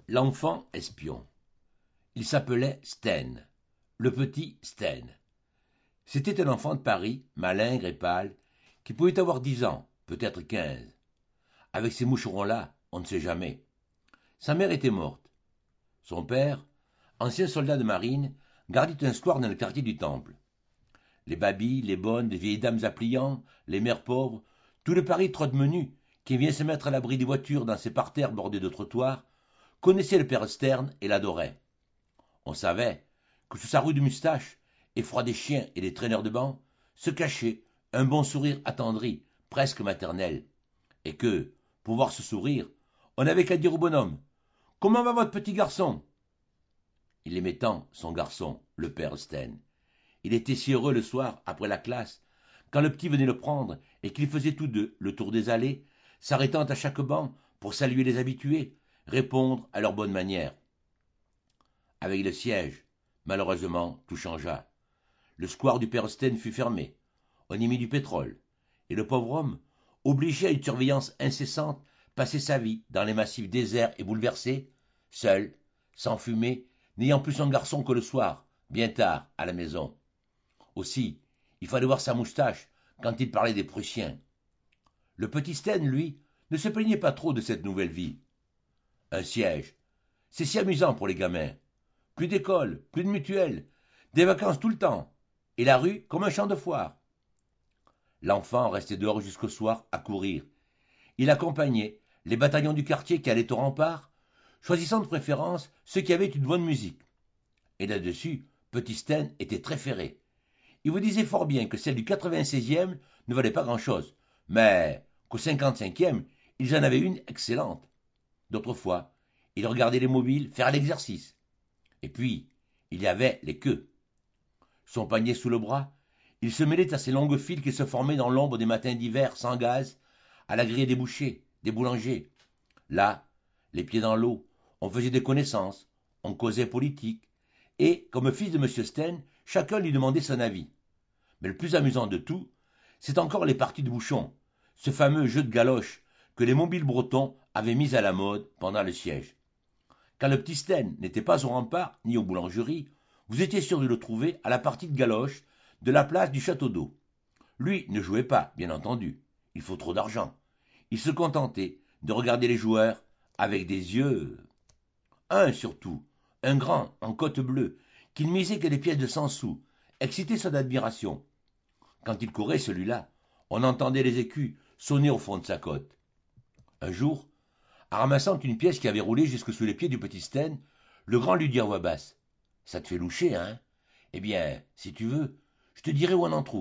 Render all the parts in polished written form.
L'enfant espion. Il s'appelait Sten, le petit Sten. C'était un enfant de Paris, malingre et pâle, qui pouvait avoir 10 ans, peut-être 15. Avec ces moucherons-là, on ne sait jamais. Sa mère était morte. Son père, ancien soldat de marine, gardait un square dans le quartier du Temple. Les babilles, les bonnes, les vieilles dames à pliants, les mères pauvres, tout le Paris trotte-menu, qui vient se mettre à l'abri des voitures dans ses parterres bordés de trottoirs, connaissait le père Stern et l'adorait. On savait que sous sa rude moustache, effroi des chiens et des traîneurs de bancs, se cachait un bon sourire attendri, presque maternel, et que, pour voir ce sourire, on n'avait qu'à dire au bonhomme « Comment va votre petit garçon ?» Il aimait tant son garçon, le père Sten. Il était si heureux le soir, après la classe, quand le petit venait le prendre et qu'ils faisaient tous deux le tour des allées, s'arrêtant à chaque banc pour saluer les habitués, répondre à leurs bonnes manières. Avec le siège, malheureusement, tout changea. Le square du père Sten fut fermé. On y mit du pétrole. Et le pauvre homme, obligé à une surveillance incessante, passait sa vie dans les massifs déserts et bouleversés, seul, sans fumer, n'ayant plus son garçon que le soir, bien tard, à la maison. Aussi, il fallait voir sa moustache quand il parlait des Prussiens. Le petit Sten, lui, ne se plaignait pas trop de cette nouvelle vie. Un siège, c'est si amusant pour les gamins. Plus d'école, plus de mutuelle, des vacances tout le temps, et la rue comme un champ de foire. L'enfant restait dehors jusqu'au soir à courir. Il accompagnait les bataillons du quartier qui allaient au rempart, choisissant de préférence ceux qui avaient une bonne musique. Et là-dessus, petit Sten était très ferré. Il vous disait fort bien que celle du 96e ne valait pas grand-chose, mais qu'au 55e, ils en avaient une excellente. D'autres fois, il regardait les mobiles faire l'exercice. Et puis, il y avait les queues. Son panier sous le bras, il se mêlait à ces longues files qui se formaient dans l'ombre des matins d'hiver sans gaz, à la grille des bouchers, des boulangers. Là, les pieds dans l'eau, on faisait des connaissances, on causait politique, et, comme fils de M. Sten, chacun lui demandait son avis. Mais le plus amusant de tout, c'est encore les parties de bouchon, ce fameux jeu de galoche que les mobiles bretons avaient mis à la mode pendant le siège. Quand le petit Sten n'était pas au rempart ni aux boulangeries, vous étiez sûr de le trouver à la partie de galoche de la place du Château d'Eau. Lui ne jouait pas, bien entendu. Il faut trop d'argent. Il se contentait de regarder les joueurs avec des yeux. Un surtout, un grand en côte bleue, qui ne misait que des pièces de 100 sous, excitait son admiration. Quand il courait, celui-là, on entendait les écus sonner au fond de sa côte. Un jour, en ramassant une pièce qui avait roulé jusque sous les pieds du petit Sten, le grand lui dit à voix basse « Ça te fait loucher, hein ? Eh bien, si tu veux, je te dirai où on en trouve. »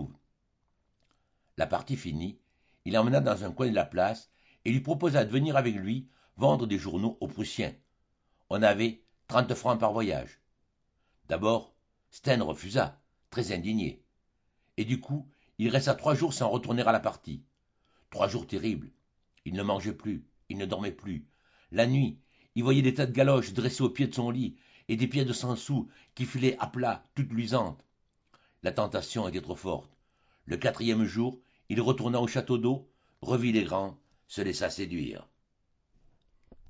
La partie finie, il l'emmena dans un coin de la place et lui proposa de venir avec lui vendre des journaux aux Prussiens. On avait 30 francs par voyage. D'abord, Sten refusa, très indigné. Et du coup, il resta 3 jours sans retourner à la partie. 3 jours terribles. Il ne mangeait plus, il ne dormait plus. La nuit, il voyait des tas de galoches dressées au pied de son lit et des pièces de 100 sous qui filaient à plat, toutes luisantes. La tentation était trop forte. Le 4e jour, il retourna au château d'eau, revit les grands, se laissa séduire.